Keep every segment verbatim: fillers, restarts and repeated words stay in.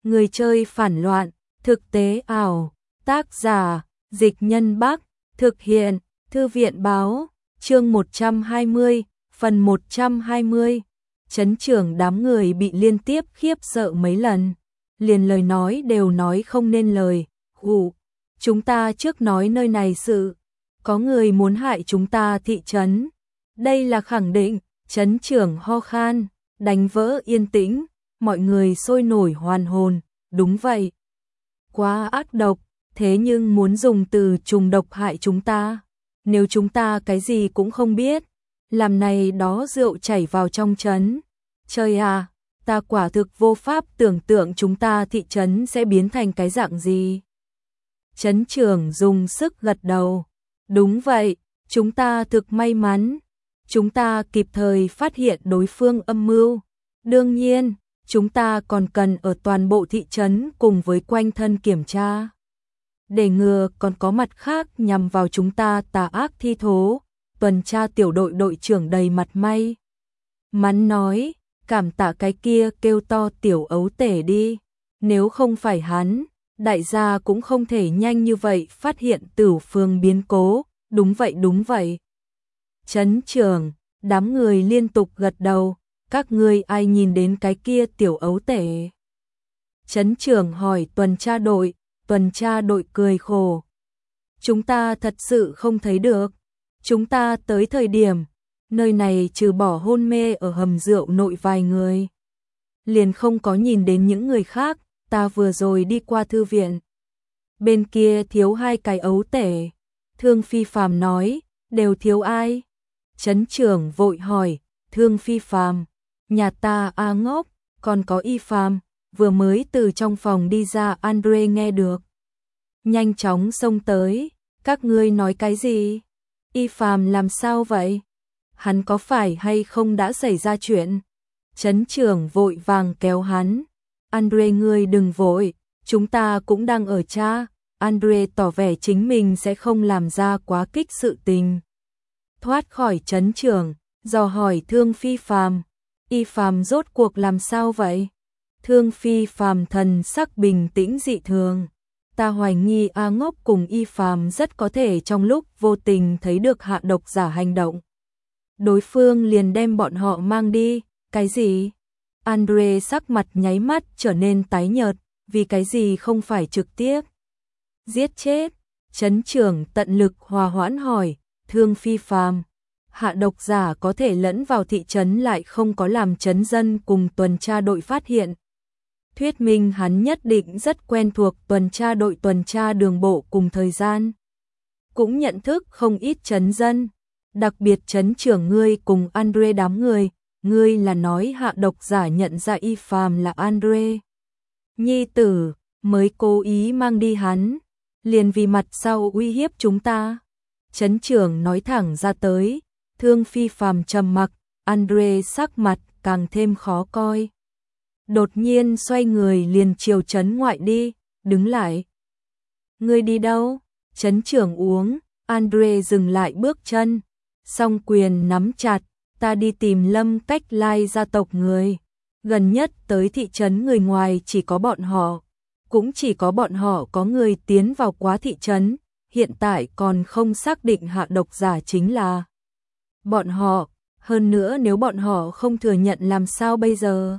Người chơi phản loạn, thực tế ảo, tác giả, Dịch Nhân Bắc, thực hiện, Thư viện báo, chương một trăm hai mươi, phần một trăm hai mươi. Chấn trưởng đám người bị liên tiếp khiếp sợ mấy lần, liền lời nói đều nói không nên lời. Hù, chúng ta trước nói nơi này sự, có người muốn hại chúng ta thị trấn. Đây là khẳng định. Chấn trưởng ho khan, đánh vỡ yên tĩnh, mọi người sôi nổi hoàn hồn. Đúng vậy, quá ác độc, thế nhưng muốn dùng từ trùng độc hại chúng ta. Nếu chúng ta cái gì cũng không biết, làm này đó rượu chảy vào trong trấn. Trời à, ta quả thực vô pháp tưởng tượng chúng ta thị trấn sẽ biến thành cái dạng gì. Trấn trưởng dùng sức gật đầu. Đúng vậy, chúng ta thực may mắn. Chúng ta kịp thời phát hiện đối phương âm mưu. Đương nhiên, chúng ta còn cần ở toàn bộ thị trấn cùng với quanh thân kiểm tra. Để ngừa còn có mặt khác nhằm vào chúng ta tà ác thi thố. Tuần tra tiểu đội đội trưởng đầy mặt may mắn nói, cảm tạ cái kia kêu to tiểu ấu tể đi. Nếu không phải hắn, đại gia cũng không thể nhanh như vậy phát hiện Tửu Phương biến cố. Đúng vậy đúng vậy. Trấn trưởng, đám người liên tục gật đầu, các ngươi ai nhìn đến cái kia tiểu ấu tể? Trấn trưởng hỏi tuần tra đội, tuần tra đội cười khổ. Chúng ta thật sự không thấy được. Chúng ta tới thời điểm, nơi này trừ bỏ hôn mê ở hầm rượu nội vài người. Liền không có nhìn đến những người khác, ta vừa rồi đi qua thư viện. Bên kia thiếu hai cái ấu tể. Thương Phi Phàm nói, đều thiếu ai? Trấn trưởng vội hỏi, Thương Phi Phàm, nhà ta a ngốc, còn có Y Phàm, vừa mới từ trong phòng đi ra. Andre nghe được, nhanh chóng xông tới, các ngươi nói cái gì? Y Phàm làm sao vậy? Hắn có phải hay không đã xảy ra chuyện? Trấn trưởng vội vàng kéo hắn, Andre ngươi đừng vội, chúng ta cũng đang ở tra. Andre tỏ vẻ chính mình sẽ không làm ra quá kích sự tình. Thoát khỏi trấn trưởng, dò hỏi Thương Phi Phàm, Y Phàm rốt cuộc làm sao vậy? Thương Phi Phàm thần sắc bình tĩnh dị thường. Ta hoài nghi A Ngốc cùng Y Phàm rất có thể trong lúc vô tình thấy được hạ độc giả hành động. Đối phương liền đem bọn họ mang đi. Cái gì? Andre sắc mặt nháy mắt trở nên tái nhợt, vì cái gì không phải trực tiếp giết chết? Trấn trưởng tận lực hòa hoãn hỏi, Thương Phi Phàm, hạ độc giả có thể lẫn vào thị trấn lại không có làm trấn dân cùng tuần tra đội phát hiện. Thuyết minh hắn nhất định rất quen thuộc tuần tra đội tuần tra đường bộ cùng thời gian. Cũng nhận thức không ít trấn dân, đặc biệt trấn trưởng ngươi cùng Andre đám người. Ngươi là nói hạ độc giả nhận ra Y Phàm là Andre nhi tử, mới cố ý mang đi hắn, liền vì mặt sau uy hiếp chúng ta. Trấn trưởng nói thẳng ra tới. Thương Phi Phàm trầm mặc, Andre sắc mặt càng thêm khó coi. Đột nhiên xoay người liền chiều trấn ngoại đi, đứng lại. Ngươi đi đâu? Trấn trưởng uống, Andre dừng lại bước chân, song quyền nắm chặt, ta đi tìm Lâm Cách Lai gia tộc người. Gần nhất tới thị trấn người ngoài chỉ có bọn họ, cũng chỉ có bọn họ có người tiến vào quá thị trấn, hiện tại còn không xác định hạ độc giả chính là bọn họ, hơn nữa nếu bọn họ không thừa nhận làm sao bây giờ?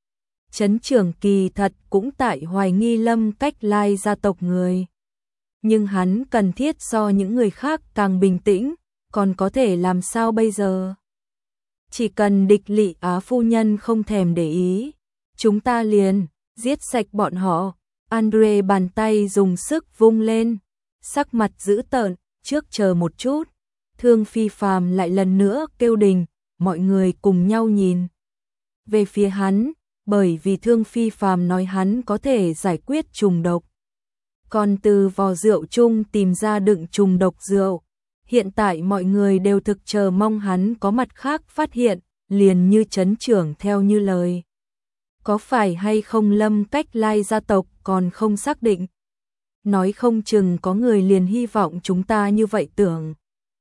Trấn trưởng kỳ thật cũng tại hoài nghi Lâm Cách Lai gia tộc người. Nhưng hắn cần thiết so những người khác càng bình tĩnh, còn có thể làm sao bây giờ? Chỉ cần địch Lị Á phu nhân không thèm để ý, chúng ta liền giết sạch bọn họ. Andre bàn tay dùng sức vung lên, sắc mặt dữ tợn, trước chờ một chút. Thương Phi Phàm lại lần nữa kêu đình, mọi người cùng nhau nhìn về phía hắn, bởi vì Thương Phi Phàm nói hắn có thể giải quyết trùng độc. Còn từ vò rượu chung tìm ra đựng trùng độc rượu. Hiện tại mọi người đều thực chờ mong hắn có mặt khác phát hiện, liền như trấn trưởng theo như lời. Có phải hay không Lâm Cách Lai gia tộc còn không xác định. Nói không chừng có người liền hy vọng chúng ta như vậy tưởng.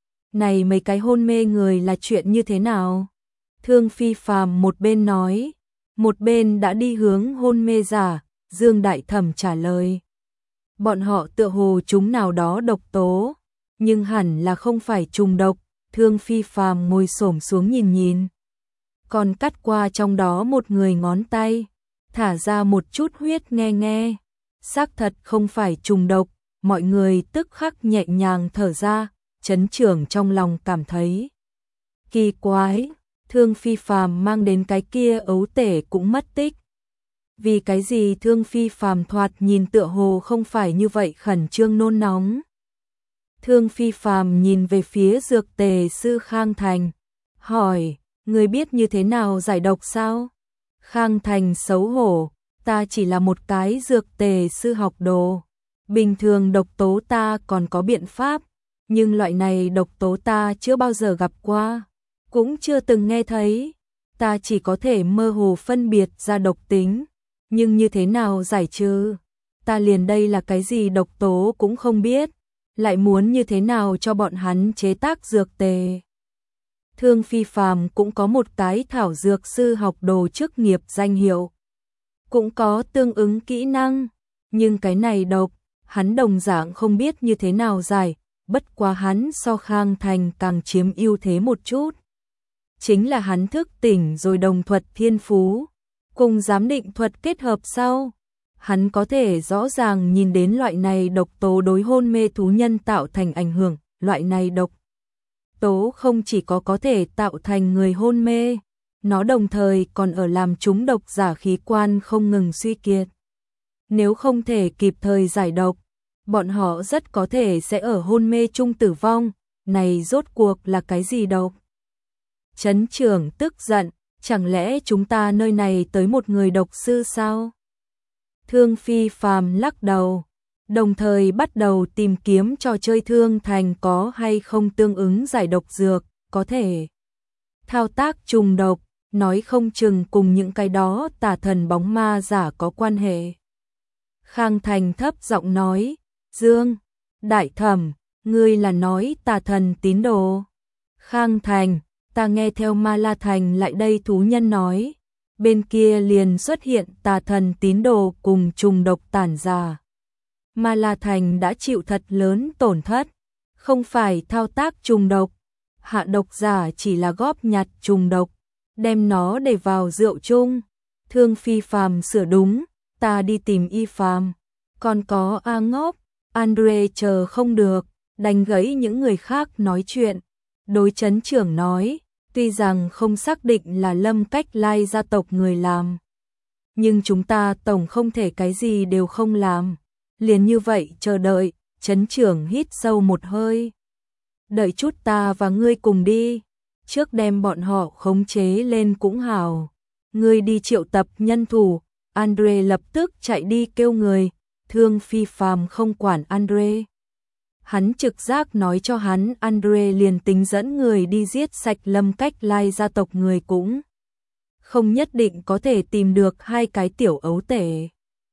Này mấy cái hôn mê người là chuyện như thế nào? Thương Phi Phàm một bên nói, một bên đã đi hướng hôn mê giả, Dương Đại Thẩm trả lời. Bọn họ tựa hồ chúng nào đó độc tố, nhưng hẳn là không phải trùng độc. Thương Phi Phàm ngồi xổm xuống nhìn nhìn. Còn cắt qua trong đó một người ngón tay, thả ra một chút huyết nghe nghe. Xác thật không phải trùng độc, mọi người tức khắc nhẹ nhàng thở ra, Trấn Trưởng trong lòng cảm thấy kỳ quái, Thương Phi Phàm mang đến cái kia ấu tể cũng mất tích. Vì cái gì Thương Phi Phàm thoạt nhìn tựa hồ không phải như vậy khẩn trương nôn nóng. Thương Phi Phàm nhìn về phía dược tề sư Khang Thành, hỏi, người biết như thế nào giải độc sao? Khang Thành xấu hổ, ta chỉ là một cái dược tề sư học đồ. Bình thường độc tố ta còn có biện pháp, nhưng loại này độc tố ta chưa bao giờ gặp qua, cũng chưa từng nghe thấy. Ta chỉ có thể mơ hồ phân biệt ra độc tính, nhưng như thế nào giải trừ? Ta liền đây là cái gì độc tố cũng không biết, lại muốn như thế nào cho bọn hắn chế tác dược tề. Thương Phi Phàm cũng có một cái thảo dược sư học đồ chức nghiệp danh hiệu, cũng có tương ứng kỹ năng, nhưng cái này độc, hắn đồng dạng không biết như thế nào giải, bất quá hắn so Khang Thành càng chiếm ưu thế một chút. Chính là hắn thức tỉnh rồi đồng thuật thiên phú, cùng giám định thuật kết hợp sau. Hắn có thể rõ ràng nhìn đến loại này độc tố đối hôn mê thú nhân tạo thành ảnh hưởng, loại này độc tố không chỉ có có thể tạo thành người hôn mê, nó đồng thời còn ở làm chúng độc giả khí quan không ngừng suy kiệt. Nếu không thể kịp thời giải độc, bọn họ rất có thể sẽ ở hôn mê chung tử vong, này rốt cuộc là cái gì độc? Trấn Trưởng tức giận, chẳng lẽ chúng ta nơi này tới một người độc sư sao? Thương Phi Phàm lắc đầu, đồng thời bắt đầu tìm kiếm trò chơi Thương Thành có hay không tương ứng giải độc dược, có thể thao tác trùng độc, nói không chừng cùng những cái đó tà thần bóng ma giả có quan hệ. Khang Thành thấp giọng nói, Dương, Đại Thẩm, ngươi là nói tà thần tín đồ. Khang Thành, ta nghe theo Ma La Thành lại đây thú nhân nói, bên kia liền xuất hiện tà thần tín đồ cùng trùng độc tản ra. Ma La Thành đã chịu thật lớn tổn thất, không phải thao tác trùng độc, hạ độc giả chỉ là góp nhặt trùng độc, đem nó để vào rượu chung. Thương Phi Phàm sửa đúng, ta đi tìm Y Phàm, còn có A Ngốc, Andre chờ không được, đánh gãy những người khác nói chuyện. Đối Trấn Trưởng nói, tuy rằng không xác định là Lâm Cách Lai gia tộc người làm, nhưng chúng ta tổng không thể cái gì đều không làm. Liền như vậy chờ đợi, Trấn Trưởng hít sâu một hơi. Đợi chút ta và ngươi cùng đi, trước đem bọn họ khống chế lên cũng hảo. Ngươi đi triệu tập nhân thủ. Andre lập tức chạy đi kêu người. Thương Phi Phàm không quản Andre. Hắn trực giác nói cho hắn Andre liền tính dẫn người đi giết sạch Lâm Cách Lai gia tộc người cũng không nhất định có thể tìm được hai cái tiểu ấu tể.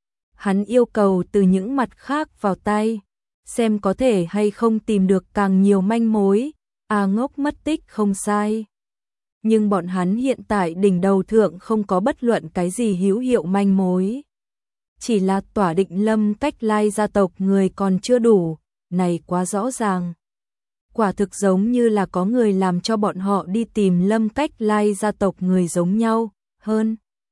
Hắn yêu cầu từ những mặt khác vào tay, xem có thể hay không tìm được càng nhiều manh mối. A Ngốc mất tích không sai, nhưng bọn hắn hiện tại đỉnh đầu thượng không có bất luận cái gì hữu hiệu manh mối. Chỉ là tỏa định Lâm Cách Lai gia tộc người còn chưa đủ, này quá rõ ràng. Quả thực giống như là có người làm cho bọn họ đi tìm Lâm Cách Lai gia tộc người giống nhau, hơn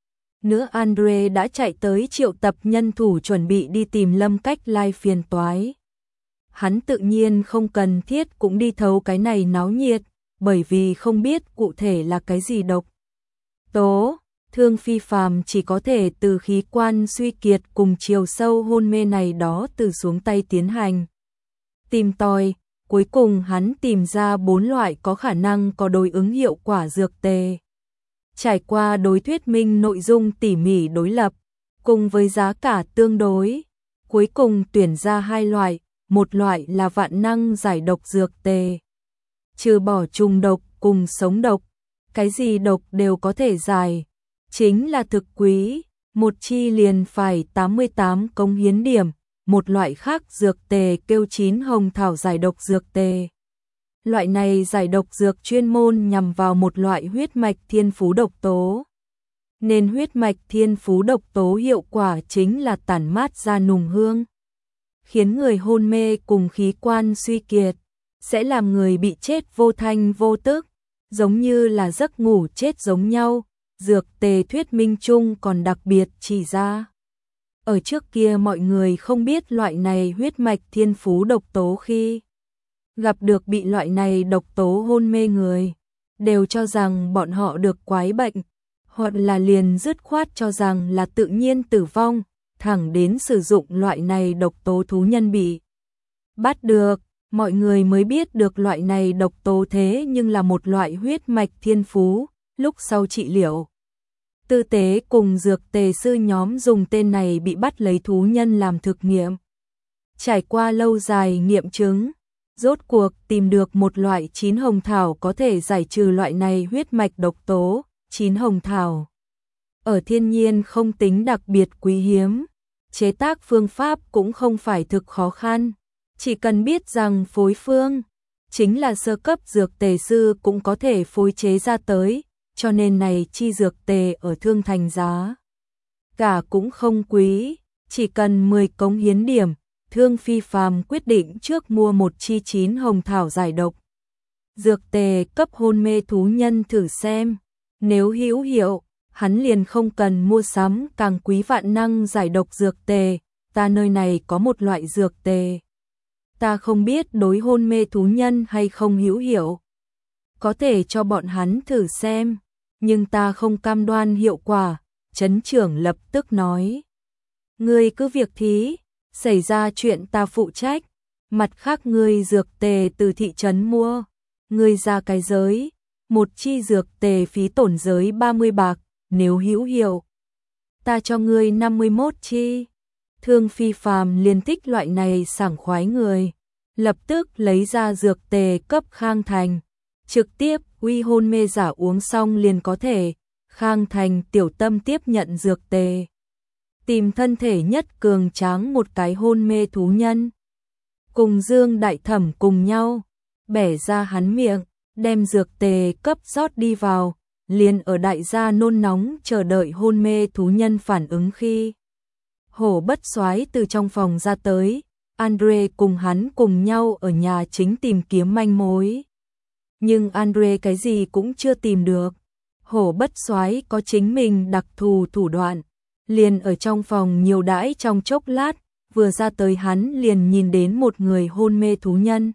nữa Andre đã chạy tới triệu tập nhân thủ chuẩn bị đi tìm Lâm Cách Lai phiền toái. Hắn tự nhiên không cần thiết cũng đi thấu cái này náo nhiệt, bởi vì không biết cụ thể là cái gì độc tố. Thương Phi Phàm chỉ có thể từ khí quan suy kiệt cùng chiều sâu hôn mê này đó từ xuống tay tiến hành tìm tòi. Cuối cùng hắn tìm ra bốn loại có khả năng có đối ứng hiệu quả dược tề. Trải qua đối thuyết minh nội dung tỉ mỉ đối lập, cùng với giá cả tương đối, cuối cùng tuyển ra hai loại, một loại là vạn năng giải độc dược tề. Trừ bỏ trùng độc cùng sống độc, cái gì độc đều có thể giải, chính là thực quý, một chi liền phải tám mươi tám cống hiến điểm. Một loại khác dược tề kêu chín hồng thảo giải độc dược tề. Loại này giải độc dược chuyên môn nhằm vào một loại huyết mạch thiên phú độc tố. nên huyết mạch thiên phú độc tố hiệu quả chính là tản mát ra nùng hương, khiến người hôn mê cùng khí quan suy kiệt, sẽ làm người bị chết vô thanh vô tức, giống như là giấc ngủ chết giống nhau. Dược tề thuyết minh chung còn đặc biệt chỉ ra, ở trước kia mọi người không biết loại này huyết mạch thiên phú độc tố, khi gặp được bị loại này độc tố hôn mê người, đều cho rằng bọn họ được quái bệnh, hoặc là liền dứt khoát cho rằng là tự nhiên tử vong, thẳng đến sử dụng loại này độc tố thú nhân bị bắt được, mọi người mới biết được loại này độc tố thế nhưng là một loại huyết mạch thiên phú. Lúc sau trị liệu tư tế cùng dược tề sư nhóm dùng tên này bị bắt lấy thú nhân làm thực nghiệm. Trải qua lâu dài nghiệm chứng, rốt cuộc tìm được một loại chín hồng thảo có thể giải trừ loại này huyết mạch độc tố. Chín hồng thảo ở thiên nhiên không tính đặc biệt quý hiếm, chế tác phương pháp cũng không phải thực khó khăn, chỉ cần biết rằng phối phương chính là sơ cấp dược tề sư cũng có thể phối chế ra tới, cho nên này chi dược tề ở Thương Thành giá cả cũng không quý, chỉ cần mười cống hiến điểm. Thương Phi Phàm quyết định trước mua một chi chín hồng thảo giải độc dược tề cấp hôn mê thú nhân thử xem, nếu hữu hiệu, hắn liền không cần mua sắm càng quý vạn năng giải độc dược tề. Ta nơi này có một loại dược tề, ta không biết đối hôn mê thú nhân hay không hữu hiệu, có thể cho bọn hắn thử xem, nhưng ta không cam đoan hiệu quả. Trấn trưởng lập tức nói, ngươi cứ việc thí, xảy ra chuyện ta phụ trách, mặt khác ngươi dược tề từ thị trấn mua, ngươi ra cái giới, một chi dược tề phí tổn giới ba mươi bạc, nếu hữu hiệu, ta cho ngươi năm mươi mốt chi. Thương Phi Phàm liền thích loại này sảng khoái người, lập tức lấy ra dược tề cấp Khang Thành, trực tiếp uy hôn mê giả uống xong liền có thể. Khang Thành tiểu tâm tiếp nhận dược tề, tìm thân thể nhất cường tráng một cái hôn mê thú nhân, cùng Dương Đại Thẩm cùng nhau bẻ ra hắn miệng, đem dược tề cấp rót đi vào, liền ở đại gia nôn nóng chờ đợi hôn mê thú nhân phản ứng khi Hổ Bất Soái từ trong phòng ra tới. Andre cùng hắn cùng nhau ở nhà chính tìm kiếm manh mối, nhưng Andre cái gì cũng chưa tìm được. Hổ Bất Soái có chính mình đặc thù thủ đoạn, liền ở trong phòng nhiều đãi trong chốc lát, vừa ra tới hắn liền nhìn đến một người hôn mê thú nhân,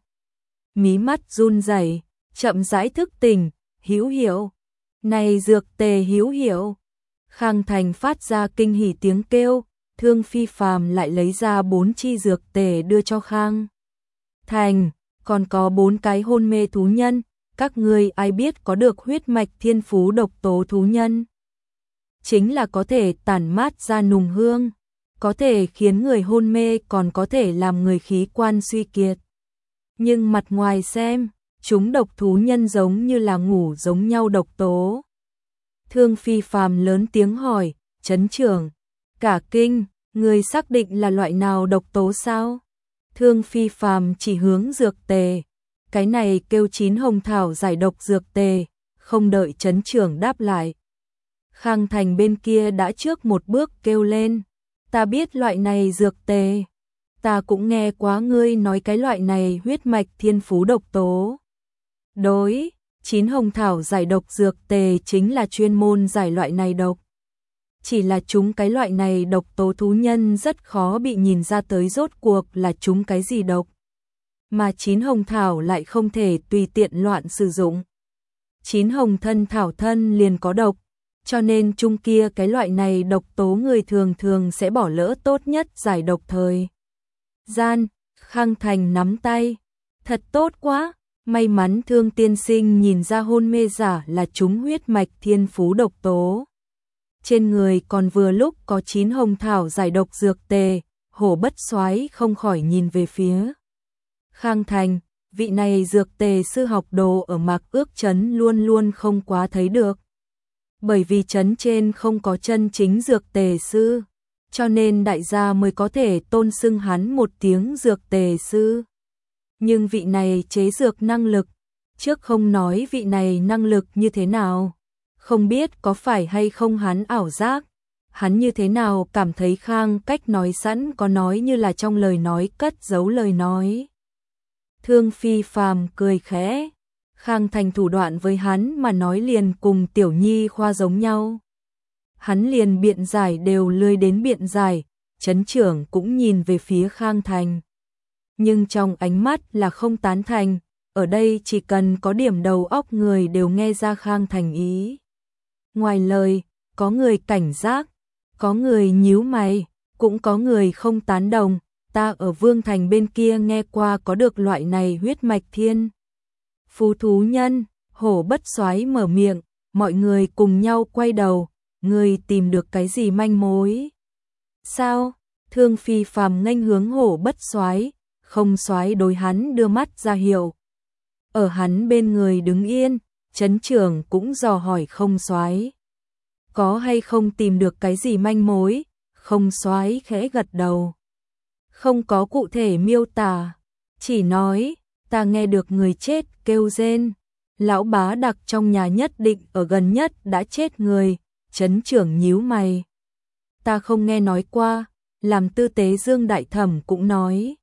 mí mắt run rẩy, chậm rãi thức tỉnh. Hữu hiệu, này dược tề hữu hiệu. Khang Thành phát ra kinh hỉ tiếng kêu. Thương Phi Phàm lại lấy ra bốn chi dược tề đưa cho Khang Thành, còn có bốn cái hôn mê thú nhân, các ngươi ai biết có được huyết mạch thiên phú độc tố thú nhân, chính là có thể tản mát ra nùng hương, có thể khiến người hôn mê, còn có thể làm người khí quan suy kiệt. Nhưng mặt ngoài xem, chúng độc thú nhân giống như là ngủ giống nhau độc tố. Thương Phi Phàm lớn tiếng hỏi, trấn trưởng, cả kinh, người xác định là loại nào độc tố sao? Thương Phi Phàm chỉ hướng dược tề, cái này kêu chín hồng thảo giải độc dược tề. Không đợi trấn trưởng đáp lại, Khang Thành bên kia đã trước một bước kêu lên, ta biết loại này dược tề, ta cũng nghe quá ngươi nói cái loại này huyết mạch thiên phú độc tố. Đối, chín hồng thảo giải độc dược tề chính là chuyên môn giải loại này độc. Chỉ là chúng cái loại này độc tố thú nhân rất khó bị nhìn ra tới rốt cuộc là chúng cái gì độc. Mà chín hồng thảo lại không thể tùy tiện loạn sử dụng. Chín hồng thân thảo thân liền có độc, cho nên chung kia cái loại này độc tố người thường thường sẽ bỏ lỡ tốt nhất giải độc thời gian. Khang Thành nắm tay, thật tốt quá, may mắn Thương tiên sinh nhìn ra hôn mê giả là chúng huyết mạch thiên phú độc tố. Trên người còn vừa lúc có chín hồng thảo giải độc dược tề. Hổ Bất Soái không khỏi nhìn về phía Khang Thành, vị này dược tề sư học đồ ở Mạc Ước trấn luôn luôn không quá thấy được. Bởi vì trấn trên không có chân chính dược tề sư, cho nên đại gia mới có thể tôn xưng hắn một tiếng dược tề sư. Nhưng vị này chế dược năng lực, trước không nói vị này năng lực như thế nào, Không biết có phải hay không hắn ảo giác, hắn như thế nào cảm thấy Khang cách nói sẵn có nói như là trong lời nói cất giấu lời nói. Thương Phi Phàm cười khẽ, Khang Thành thủ đoạn với hắn mà nói liền cùng Tiểu Nhi khoa giống nhau. Hắn liền biện giải đều lười đến biện giải, Trấn trưởng cũng nhìn về phía Khang Thành. Nhưng trong ánh mắt là không tán thành, ở đây chỉ cần có điểm đầu óc người đều nghe ra Khang Thành ý. Ngoài lời, có người cảnh giác, có người nhíu mày, cũng có người không tán đồng, ta ở Vương Thành bên kia nghe qua có được loại này huyết mạch thiên. Phú thú nhân, Hổ Bất Soái mở miệng, mọi người cùng nhau quay đầu, người tìm được cái gì manh mối? Sao? Thương Phi Phàm nghênh hướng Hổ Bất Soái, không soái đối hắn đưa mắt ra hiệu. Ở hắn bên người đứng yên, Trấn trưởng cũng dò hỏi không soái. Có hay không tìm được cái gì manh mối? Không soái khẽ gật đầu. Không có cụ thể miêu tả, chỉ nói, ta nghe được người chết kêu rên. Lão Bá Đặc trong nhà nhất định ở gần nhất đã chết người, Trấn trưởng nhíu mày. Ta không nghe nói qua, làm tư tế Dương Đại Thẩm cũng nói.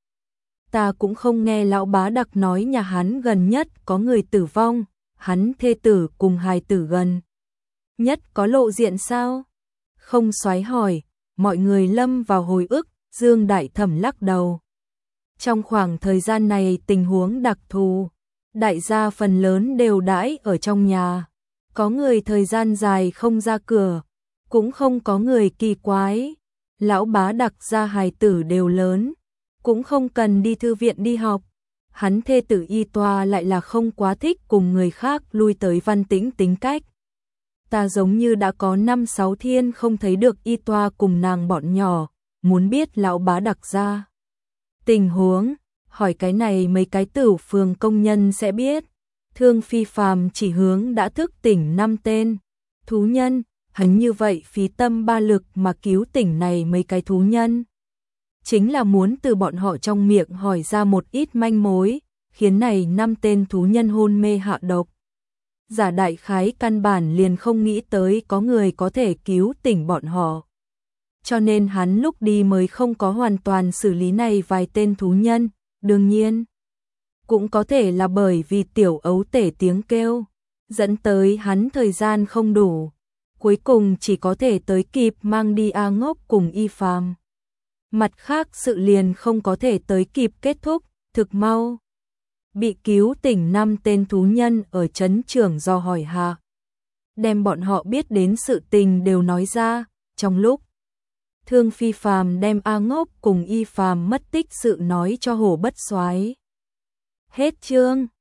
Ta cũng không nghe Lão Bá Đặc nói nhà hắn gần nhất có người tử vong, hắn thê tử cùng hài tử gần nhất có lộ diện sao? Không soái hỏi, mọi người lâm vào hồi ức, Dương Đại Thẩm lắc đầu. Trong khoảng thời gian này tình huống đặc thù, đại gia phần lớn đều đãi ở trong nhà. Có người thời gian dài không ra cửa, cũng không có người kỳ quái. Lão Bá Đặc gia hài tử đều lớn, cũng không cần đi thư viện đi học. Hắn thê tử Y Toa lại là không quá thích cùng người khác lui tới Văn Tĩnh tính cách. Ta giống như đã có năm sáu thiên không thấy được Y Toa cùng nàng bọn nhỏ, muốn biết Lão Bá Đặc gia tình huống, hỏi cái này mấy cái Tửu phường công nhân sẽ biết. Thương Phi Phàm chỉ hướng đã thức tỉnh năm tên thú nhân, hắn như vậy phí tâm ba lực mà cứu tỉnh này mấy cái thú nhân. Chính là muốn từ bọn họ trong miệng hỏi ra một ít manh mối, khiến này năm tên thú nhân hôn mê hạ độc. Giả đại khái căn bản liền không nghĩ tới có người có thể cứu tỉnh bọn họ. Cho nên hắn lúc đi mới không có hoàn toàn xử lý này vài tên thú nhân, đương nhiên. Cũng có thể là bởi vì tiểu ấu tể tiếng kêu, dẫn tới hắn thời gian không đủ. Cuối cùng chỉ có thể tới kịp mang đi A Ngốc cùng Y Phàm. Mặt khác sự liền không có thể tới kịp kết thúc, thực mau. Bị cứu tỉnh năm tên thú nhân ở trấn trưởng do hỏi hạ. Đem bọn họ biết đến sự tình đều nói ra, trong lúc Thương Phi Phàm đem A Ngốc cùng Y Phàm mất tích sự nói cho Hổ Bất Soái. Hết chương.